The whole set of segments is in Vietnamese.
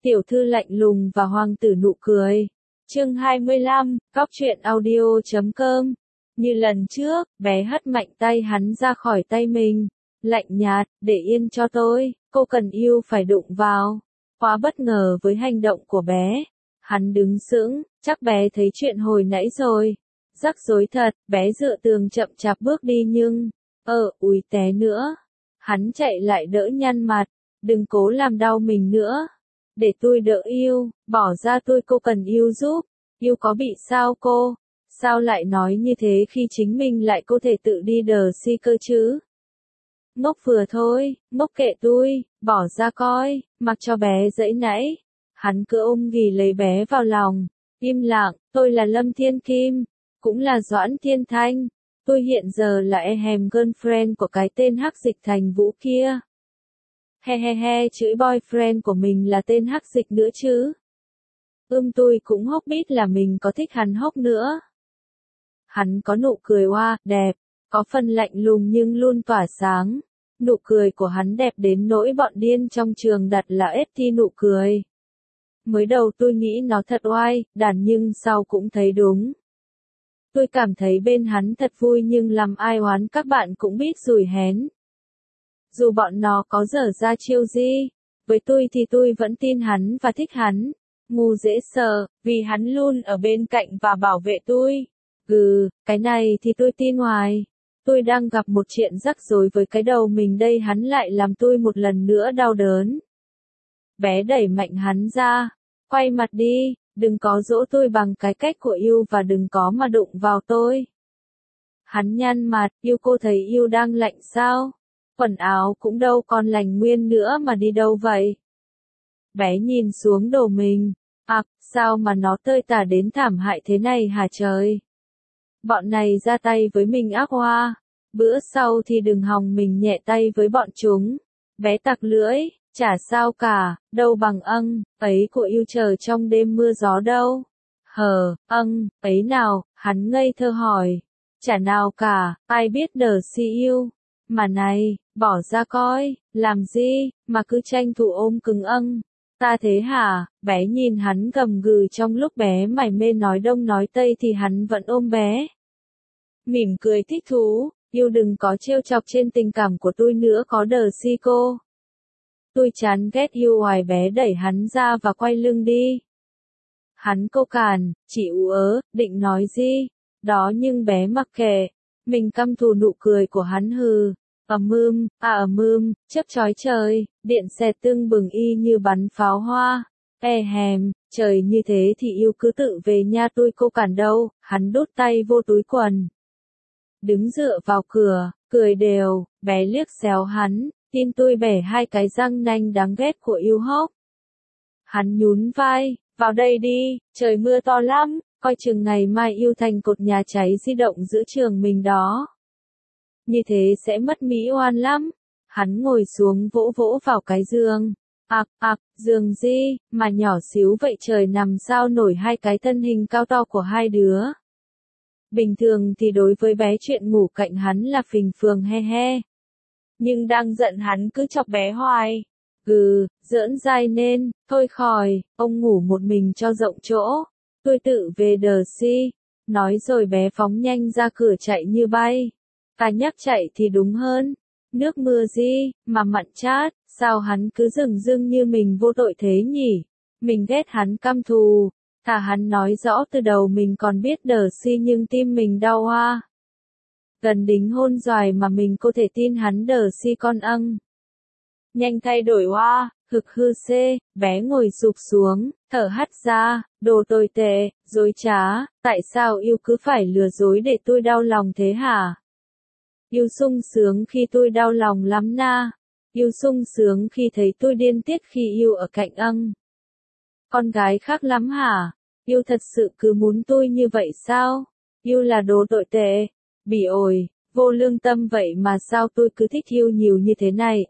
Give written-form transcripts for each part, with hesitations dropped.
Tiểu thư lạnh lùng và hoàng tử nụ cười. Chương 25, Góc truyện audio.com. Như lần trước, bé hất mạnh tay hắn ra khỏi tay mình. Lạnh nhạt, để yên cho tôi, cô cần yêu phải đụng vào. Quá bất ngờ với hành động của bé. Hắn đứng sững, chắc bé thấy chuyện hồi nãy rồi. Rắc rối thật, bé dựa tường chậm chạp bước đi nhưng, úi té nữa. Hắn chạy lại đỡ nhăn mặt, đừng cố làm đau mình nữa. Để tôi đỡ yêu, bỏ ra tôi cô cần yêu giúp. Yêu có bị sao cô? Sao lại nói như thế khi chính mình lại có thể tự đi đờ si cơ chứ? Ngốc vừa thôi, ngốc kệ tôi, bỏ ra coi, mặc cho bé dãy nãy. Hắn cứ ôm ghì lấy bé vào lòng, im lặng, tôi là Lâm Thiên Kim, cũng là Doãn Thiên Thanh. Tôi hiện giờ là girlfriend của cái tên Hắc Dịch Thành Vũ kia. He he he, chữ boyfriend của mình là tên Hắc Dịch nữa chứ. Tôi cũng hốc biết là mình có thích hắn hốc nữa. Hắn có nụ cười hoa, đẹp, có phần lạnh lùng nhưng luôn tỏa sáng. Nụ cười của hắn đẹp đến nỗi bọn điên trong trường đặt là FT nụ cười. Mới đầu tôi nghĩ nó thật oai, đàn nhưng sau cũng thấy đúng. Tôi cảm thấy bên hắn thật vui nhưng làm ai oán các bạn cũng biết rủi hén. Dù bọn nó có dở ra chiêu gì, với tôi thì tôi vẫn tin hắn và thích hắn. Ngu dễ sợ, vì hắn luôn ở bên cạnh và bảo vệ tôi. Cái này thì tôi tin hoài. Tôi đang gặp một chuyện rắc rối với cái đầu mình đây, hắn lại làm tôi một lần nữa đau đớn. Bé đẩy mạnh hắn ra, quay mặt đi, đừng có dỗ tôi bằng cái cách của yêu và đừng có mà đụng vào tôi. Hắn nhăn mặt, yêu cô thấy yêu đang lạnh sao? Quần áo cũng đâu còn lành nguyên nữa mà đi đâu vậy? Bé nhìn xuống đồ mình, sao mà nó tơi tả đến thảm hại thế này hả trời? Bọn này ra tay với mình ác hoa, bữa sau thì đừng hòng mình nhẹ tay với bọn chúng. Bé tặc lưỡi, chả sao cả, đâu bằng ấy của yêu chờ trong đêm mưa gió đâu. Ấy nào, hắn ngây thơ hỏi. Chả nào cả, ai biết đờ si yêu. Mà này, bỏ ra coi, làm gì, mà cứ tranh thủ ôm cứng ta thế hả? Bé nhìn hắn gầm gừ trong lúc bé mải mê nói đông nói tây thì hắn vẫn ôm bé. Mỉm cười thích thú, yêu đừng có trêu chọc trên tình cảm của tôi nữa có đờ si cô. Tôi chán ghét yêu hoài, bé đẩy hắn ra và quay lưng đi. Hắn câu càn, chỉ ú ớ, định nói gì? Đó nhưng bé mặc kệ. Mình căm thù nụ cười của hắn hừ. Chớp chói trời, điện xẹt tưng bừng y như bắn pháo hoa. Trời như thế thì yêu cứ tự về nha, tôi cô cản đâu, hắn đút tay vô túi quần. Đứng dựa vào cửa, cười đều, bé liếc xéo hắn, tin tôi bẻ hai cái răng nanh đáng ghét của yêu hốc. Hắn nhún vai, vào đây đi, trời mưa to lắm, coi chừng ngày mai yêu thành cột nhà cháy di động giữa trường mình đó. Như thế sẽ mất mỹ oan lắm. Hắn ngồi xuống vỗ vỗ vào cái giường. Giường gì, mà nhỏ xíu vậy trời nằm sao nổi hai cái thân hình cao to của hai đứa. Bình thường thì đối với bé chuyện ngủ cạnh hắn là phình phường he he. Nhưng đang giận hắn cứ chọc bé hoài. Giỡn dai nên, thôi khỏi, ông ngủ một mình cho rộng chỗ. Tôi tự về đờ si. Nói rồi bé phóng nhanh ra cửa chạy như bay. Nhắc chạy thì đúng hơn. Nước mưa gì, mà mặn chát, sao hắn cứ dửng dưng như mình vô tội thế nhỉ? Mình ghét hắn căm thù. Thà hắn nói rõ từ đầu mình còn biết đờ si nhưng tim mình đau hoa. Gần đính hôn rồi mà mình có thể tin hắn đờ si con Nhanh thay đổi hoa, bé ngồi sụp xuống, thở hắt ra, đồ tồi tệ, dối trá, tại sao yêu cứ phải lừa dối để tôi đau lòng thế hả? Yêu sung sướng khi tôi đau lòng lắm na. Yêu sung sướng khi thấy tôi điên tiết khi yêu ở cạnh Con gái khác lắm hả? Yêu thật sự cứ muốn tôi như vậy sao? Yêu là đồ tồi tệ. Bỉ ổi, vô lương tâm vậy mà sao tôi cứ thích yêu nhiều như thế này?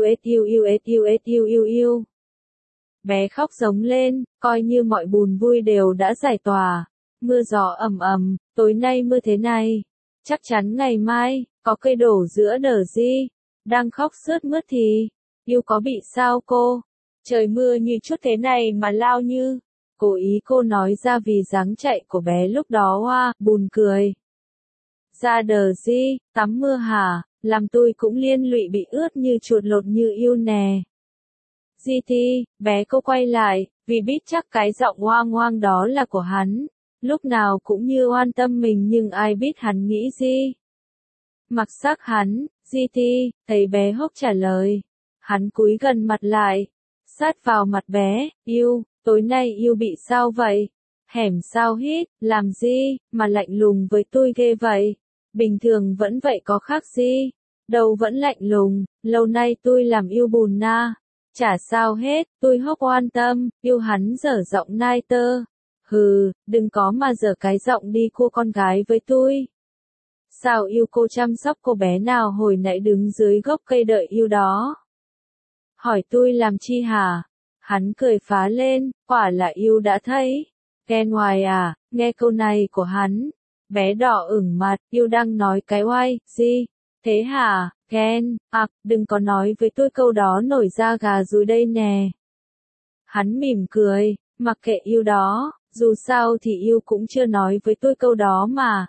Yêu. Bé khóc giống lên, coi như mọi buồn vui đều đã giải tỏa. Mưa gió ầm, tối nay mưa thế này. Chắc chắn ngày mai, có cây đổ giữa đờ gì. Đang khóc sướt mướt thì, yêu có bị sao cô? Trời mưa như chút thế này mà lao như. Cố ý cô nói ra vì dáng chạy của bé lúc đó hoa, buồn cười. Ra đờ gì, tắm mưa hả, làm tôi cũng liên lụy bị ướt như chuột lột như yêu nè. GT, bé cô quay lại, vì biết chắc cái giọng hoang hoang đó là của hắn. Lúc nào cũng như oan tâm mình nhưng ai biết hắn nghĩ gì. Mặc sắc hắn, GT, thấy bé hốc trả lời. Hắn cúi gần mặt lại, sát vào mặt bé, yêu, tối nay yêu bị sao vậy? Hẻm sao hít, làm gì, mà lạnh lùng với tôi ghê vậy? Bình thường vẫn vậy có khác gì? Đâu vẫn lạnh lùng, lâu nay tôi làm yêu bùn na. Chả sao hết, tôi hốc oan tâm, yêu hắn dở giọng nai tơ. Hừ, đừng có mà dở cái giọng đi cô con gái với tôi. Sao yêu cô chăm sóc cô bé nào hồi nãy đứng dưới gốc cây đợi yêu đó? Hỏi tôi làm chi hả? Hắn cười phá lên, quả là yêu đã thấy. Ghen hoài à, nghe câu này của hắn. Bé đỏ ửng mặt, yêu đang nói cái oai, gì? Thế hả, ghen, đừng có nói với tôi câu đó nổi da gà rồi đây nè. Hắn mỉm cười, mặc kệ yêu đó, dù sao thì yêu cũng chưa nói với tôi câu đó mà.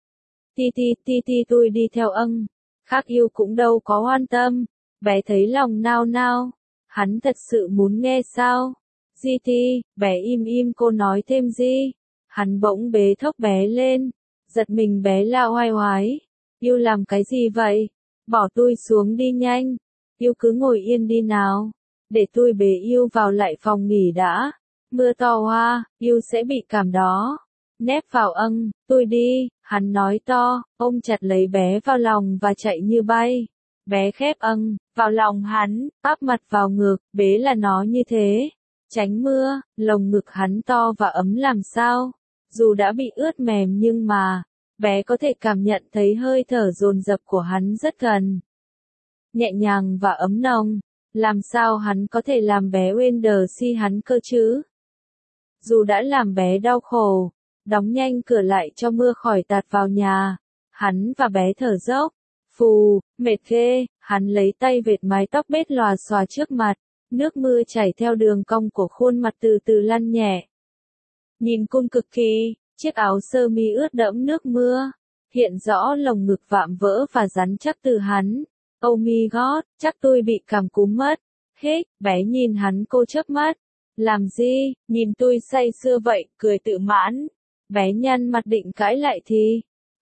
Ti tôi đi theo khác yêu cũng đâu có quan tâm, bé thấy lòng nao nao, hắn thật sự muốn nghe sao? GT, bé im cô nói thêm gì? Hắn bỗng bế thốc bé lên, giật mình bé la oai oái, yêu làm cái gì vậy? Bỏ tôi xuống đi nhanh, yêu cứ ngồi yên đi nào, để tôi bế yêu vào lại phòng nghỉ đã, mưa to hoa, yêu sẽ bị cảm đó. Nép vào tôi đi, hắn nói to, ôm chặt lấy bé vào lòng và chạy như bay. Bé khép vào lòng hắn, áp mặt vào ngực, bế là nó như thế. Tránh mưa, lồng ngực hắn to và ấm làm sao. Dù đã bị ướt mềm nhưng mà, bé có thể cảm nhận thấy hơi thở dồn dập của hắn rất gần. Nhẹ nhàng và ấm nồng, làm sao hắn có thể làm bé Wender si hắn cơ chứ? Dù đã làm bé đau khổ, đóng nhanh cửa lại cho mưa khỏi tạt vào nhà. Hắn và bé thở dốc. Phù, mệt ghê, hắn lấy tay vệt mái tóc bết lòa xòa trước mặt. Nước mưa chảy theo đường cong của khuôn mặt từ từ lăn nhẹ. Nhìn cung cực kỳ, chiếc áo sơ mi ướt đẫm nước mưa. Hiện rõ lồng ngực vạm vỡ và rắn chắc từ hắn. Oh my god, chắc tôi bị cảm cúm mất. Hết, bé nhìn hắn cô chớp mắt. Làm gì, nhìn tôi say sưa vậy, cười tự mãn. Bé nhăn mặt định cãi lại thì.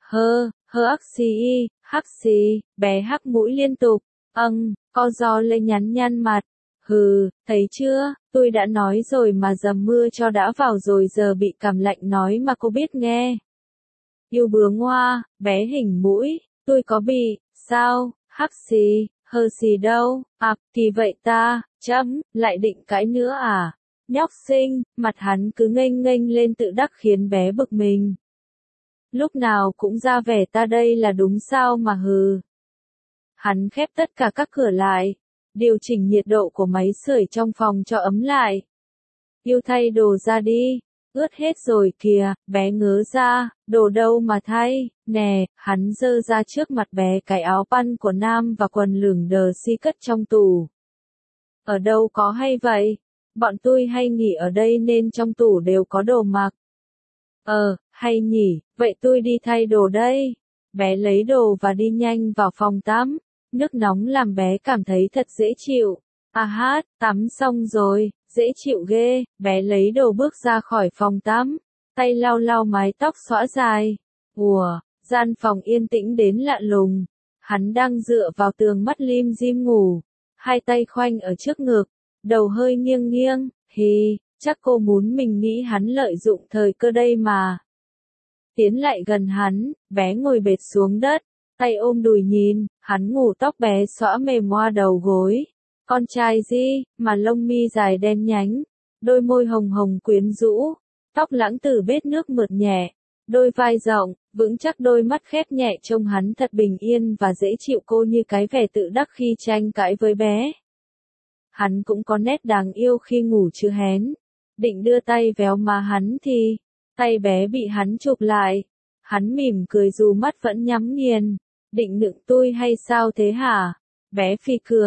Hắc xì, bé hắc mũi liên tục. Co giò lên nhăn mặt. Hừ, thấy chưa, tôi đã nói rồi mà dầm mưa cho đã vào rồi giờ bị cảm lạnh nói mà cô biết nghe. Yêu bướm hoa, bé hình mũi, tôi có bị, sao, hắc xì, hơ xì đâu, thì vậy ta, lại định cãi nữa à? Nhóc xinh, mặt hắn cứ nghênh lên tự đắc khiến bé bực mình. Lúc nào cũng ra vẻ ta đây là đúng sao mà hừ. Hắn khép tất cả các cửa lại, điều chỉnh nhiệt độ của máy sưởi trong phòng cho ấm lại. Yêu thay đồ ra đi, ướt hết rồi kìa, bé ngớ ra, đồ đâu mà thay, nè, hắn giơ ra trước mặt bé cái áo băn của nam và quần lửng đờ si cất trong tủ. Ở đâu có hay vậy? Bọn tôi hay nghỉ ở đây nên trong tủ đều có đồ mặc. Hay nhỉ, vậy tôi đi thay đồ đây. Bé lấy đồ và đi nhanh vào phòng tắm. Nước nóng làm bé cảm thấy thật dễ chịu. Tắm xong rồi, dễ chịu ghê. Bé lấy đồ bước ra khỏi phòng tắm. Tay lau lau mái tóc xõa dài. Gian phòng yên tĩnh đến lạ lùng. Hắn đang dựa vào tường mắt lim dim ngủ. Hai tay khoanh ở trước ngực. Đầu hơi nghiêng, chắc cô muốn mình nghĩ hắn lợi dụng thời cơ đây mà. Tiến lại gần hắn, bé ngồi bệt xuống đất, tay ôm đùi nhìn, hắn ngủ tóc bé xõa mềm hoa đầu gối. Con trai gì, mà lông mi dài đen nhánh, đôi môi hồng hồng quyến rũ, tóc lãng từ bết nước mượt nhẹ, đôi vai rộng, vững chắc đôi mắt khép nhẹ trông hắn thật bình yên và dễ chịu cô như cái vẻ tự đắc khi tranh cãi với bé. Hắn cũng có nét đáng yêu khi ngủ chưa hén. Định đưa tay véo má hắn thì, tay bé bị hắn chụp lại. Hắn mỉm cười dù mắt vẫn nhắm nghiền. Định nựng tôi hay sao thế hả? Bé phì cười,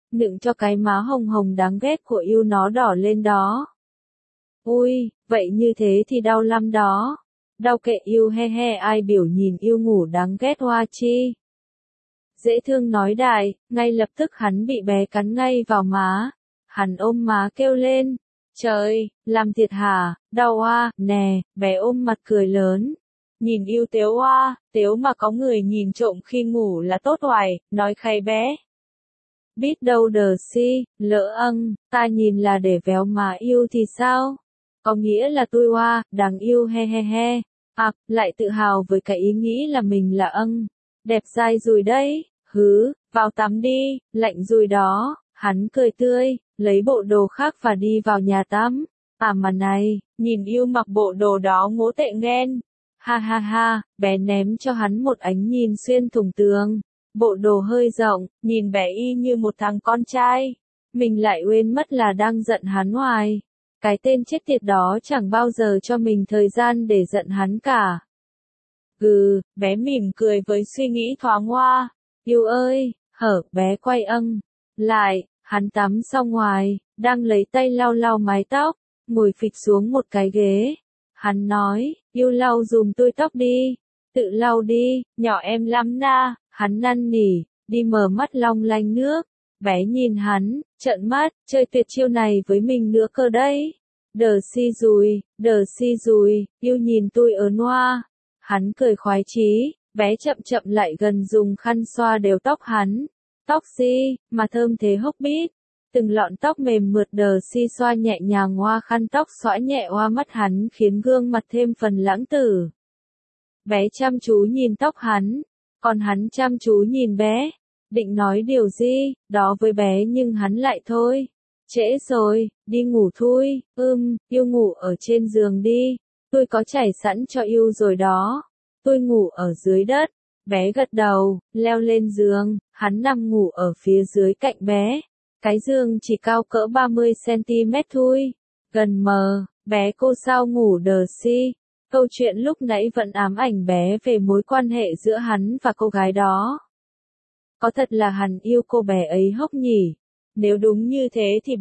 nựng cho cái má hồng hồng đáng ghét của yêu nó đỏ lên đó. Ui, vậy như thế thì đau lắm đó. Đau kệ yêu he he, ai biểu nhìn yêu ngủ đáng ghét hoa chi. Dễ thương nói đại, ngay lập tức hắn bị bé cắn ngay vào má. Hắn ôm má kêu lên. Trời, làm thiệt hả, đau à, nè, bé ôm mặt cười lớn. Nhìn yêu tếu à, tếu mà có người nhìn trộm khi ngủ là tốt hoài, nói khay bé. Biết đâu đờ si, lỡ ta nhìn là để véo má yêu thì sao? Có nghĩa là tôi hoa, đáng yêu he he he. Lại tự hào với cái ý nghĩ là mình là đẹp dai rồi đấy, vào tắm đi, lạnh rồi đó, hắn cười tươi, lấy bộ đồ khác và đi vào nhà tắm. Mà này, nhìn yêu mặc bộ đồ đó ngố tệ nghen. Ha ha ha, bé ném cho hắn một ánh nhìn xuyên thủng tường. Bộ đồ hơi rộng, nhìn bé y như một thằng con trai. Mình lại quên mất là đang giận hắn hoài. Cái tên chết tiệt đó chẳng bao giờ cho mình thời gian để giận hắn cả. Bé mỉm cười với suy nghĩ thoáng qua. Yêu ơi, bé quay lại, hắn tắm xong ngoài, đang lấy tay lau lau mái tóc, ngồi phịch xuống một cái ghế. Hắn nói, yêu lau dùm tôi tóc đi, tự lau đi, nhỏ em lắm na, hắn năn nỉ, đi mở mắt long lanh nước. Bé nhìn hắn, trợn mắt, chơi tuyệt chiêu này với mình nữa cơ đấy. Đờ si rùi, yêu nhìn tôi ớn hoa. Hắn cười khoái chí, bé chậm chậm lại gần dùng khăn xoa đều tóc hắn. Tóc si, mà thơm thế hốc bít. Từng lọn tóc mềm mượt đờ si xoa nhẹ nhàng hoa khăn tóc xõa nhẹ hoa mắt hắn khiến gương mặt thêm phần lãng tử. Bé chăm chú nhìn tóc hắn, còn hắn chăm chú nhìn bé. Định nói điều gì, đó với bé nhưng hắn lại thôi. Trễ rồi, đi ngủ thôi, yêu ngủ ở trên giường đi. Tôi có trải sẵn cho yêu rồi đó. Tôi ngủ ở dưới đất. Bé gật đầu, leo lên giường, hắn nằm ngủ ở phía dưới cạnh bé. Cái giường chỉ cao cỡ 30cm thôi. Gần mờ, bé cô sao ngủ đờ si. Câu chuyện lúc nãy vẫn ám ảnh bé về mối quan hệ giữa hắn và cô gái đó. Có thật là hắn yêu cô bé ấy hốc nhỉ? Nếu đúng như thế thì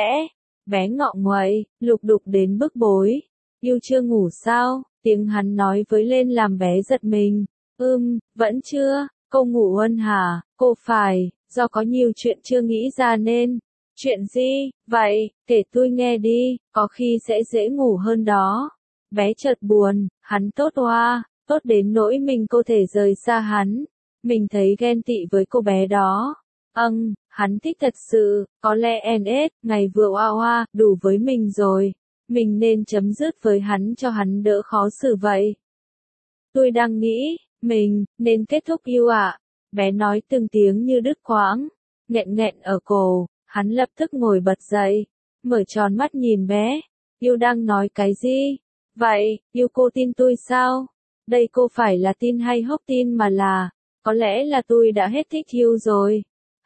bé ngọ nguậy, lục đục đến bức bối. Yêu chưa ngủ sao? Tiếng hắn nói với lên làm bé giật mình. Vẫn chưa, cô ngủ hả? Cô phải, do có nhiều chuyện chưa nghĩ ra nên. Chuyện gì, vậy, kể tôi nghe đi, có khi sẽ dễ ngủ hơn đó. Bé chợt buồn, hắn tốt hoa, tốt đến nỗi mình có thể rời xa hắn. Mình thấy ghen tị với cô bé đó. Hắn thích thật sự, có lẽ ngày vừa hoa đủ với mình rồi. Mình nên chấm dứt với hắn cho hắn đỡ khó xử vậy. Tôi đang nghĩ, mình nên kết thúc yêu ạ. Bé nói từng tiếng như đứt quãng, nghẹn nghẹn ở cổ. Hắn lập tức ngồi bật dậy, mở tròn mắt nhìn bé. Yêu đang nói cái gì? Vậy, yêu cô tin tôi sao? Đây cô phải là tin hay hốc tin mà là, có lẽ là tôi đã hết thích yêu rồi.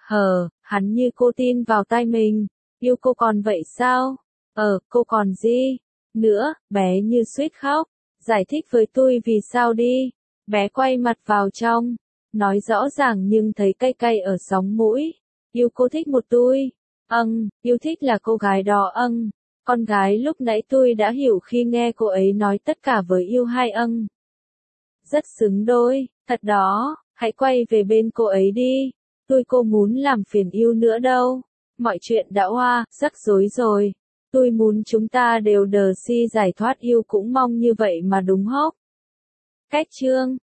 Hắn như cô tin vào tai mình. Yêu cô còn vậy sao? Cô còn gì? Nữa, bé như suýt khóc. Giải thích với tôi vì sao đi. Bé quay mặt vào trong. Nói rõ ràng nhưng thấy cay cay ở sóng mũi. Yêu cô thích một tôi. Yêu thích là cô gái đó Con gái lúc nãy tôi đã hiểu khi nghe cô ấy nói tất cả với yêu hai Rất xứng đôi, thật đó, hãy quay về bên cô ấy đi. Tôi cô muốn làm phiền yêu nữa đâu. Mọi chuyện đã rắc rối rồi. Tôi muốn chúng ta đều đờ si giải thoát yêu cũng mong như vậy mà đúng hốc. Cách chương